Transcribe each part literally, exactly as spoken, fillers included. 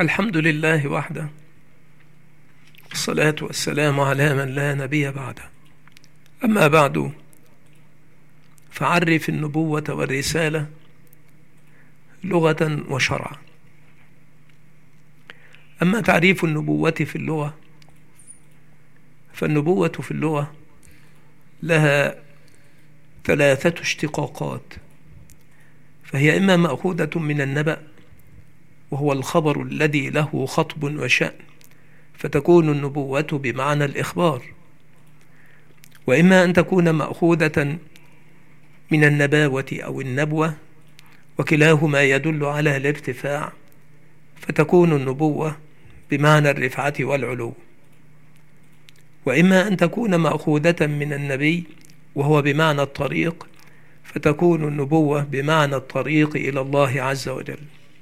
الحمد لله وحده، والصلاة والسلام على من لا نبي بعده. أما بعد، فعرف النبوة والرسالة لغة وشرعا. أما تعريف النبوة في اللغة، فالنبوة في اللغة لها ثلاثة اشتقاقات، فهي إما مأخوذة من النبأ وهو الخبر الذي له خطب وشأن، فتكون النبوة بمعنى الإخبار، وإما أن تكون مأخوذة من النباوة أو النبوة، وكلاهما يدل على الارتفاع، فتكون النبوة بمعنى الرفعة والعلو، وإما أن تكون مأخوذة من النبي وهو بمعنى الطريق، فتكون النبوة بمعنى الطريق إلى الله عز وجل.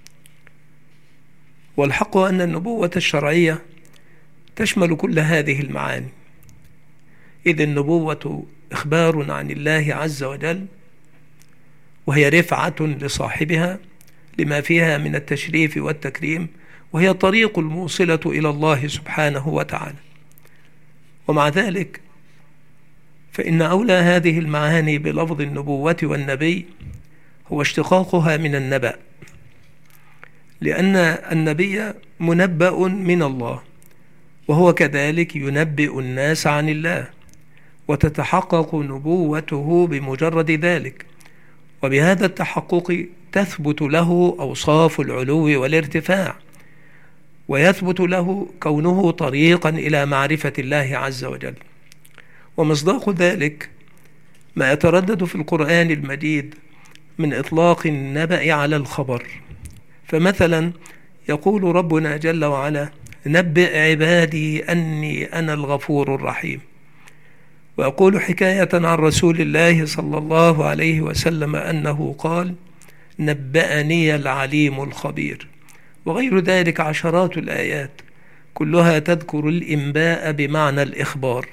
والحق أن النبوة الشرعية تشمل كل هذه المعاني، إذ النبوة إخبار عن الله عز وجل، وهي رفعة لصاحبها لما فيها من التشريف والتكريم، وهي الطريق الموصلة إلى الله سبحانه وتعالى. ومع ذلك فإن أولى هذه المعاني بلفظ النبوة والنبي هو اشتقاقها من النبأ، لأن النبي منبأ من الله، وهو كذلك ينبئ الناس عن الله، وتتحقق نبوته بمجرد ذلك، وبهذا التحقق تثبت له أوصاف العلو والارتفاع، ويثبت له كونه طريقا إلى معرفة الله عز وجل. ومصداق ذلك ما يتردد في القرآن المجيد من إطلاق النبأ على الخبر. فمثلا يقول ربنا جل وعلا: نبئ عبادي أني أنا الغفور الرحيم. ويقول حكاية عن رسول الله صلى الله عليه وسلم أنه قال: نبأني العليم الخبير. وغير ذلك عشرات الآيات كلها تذكر الإنباء بمعنى الإخبار.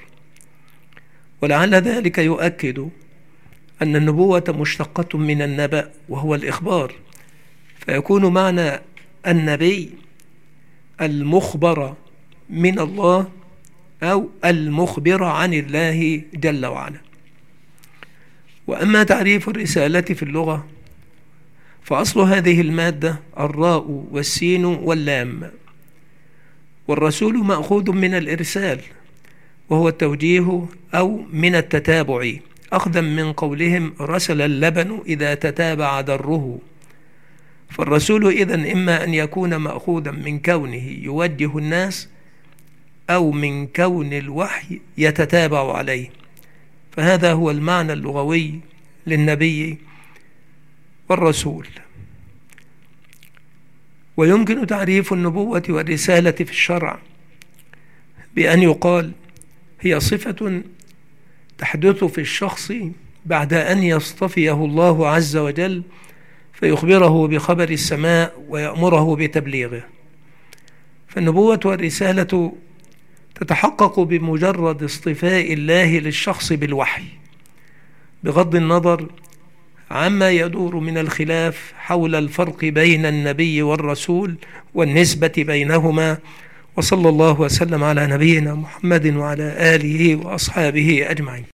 ولعل ذلك يؤكد أن النبوة مشتقة من النبأ وهو الإخبار، فيكون معنى النبي المخبر من الله أو المخبر عن الله جل وعلا. وأما تعريف الرسالة في اللغة، فأصل هذه المادة الراء والسين واللام، والرسول مأخوذ من الإرسال وهو التوجيه أو من التتابع، أخذا من قولهم: رسل اللبن إذا تتابع دره. فالرسول إذن إما أن يكون مأخوذا من كونه يوجه الناس، أو من كون الوحي يتتابع عليه، فهذا هو المعنى اللغوي للنبي والرسول. ويمكن تعريف النبوة والرسالة في الشرع بأن يقال: هي صفة تحدث في الشخص بعد أن يصطفيه الله عز وجل فيخبره بخبر السماء ويأمره بتبليغه. فالنبوة والرسالة تتحقق بمجرد اصطفاء الله للشخص بالوحي، بغض النظر عما يدور من الخلاف حول الفرق بين النبي والرسول والنسبة بينهما. وصلى الله وسلم على نبينا محمد وعلى آله وأصحابه أجمعين.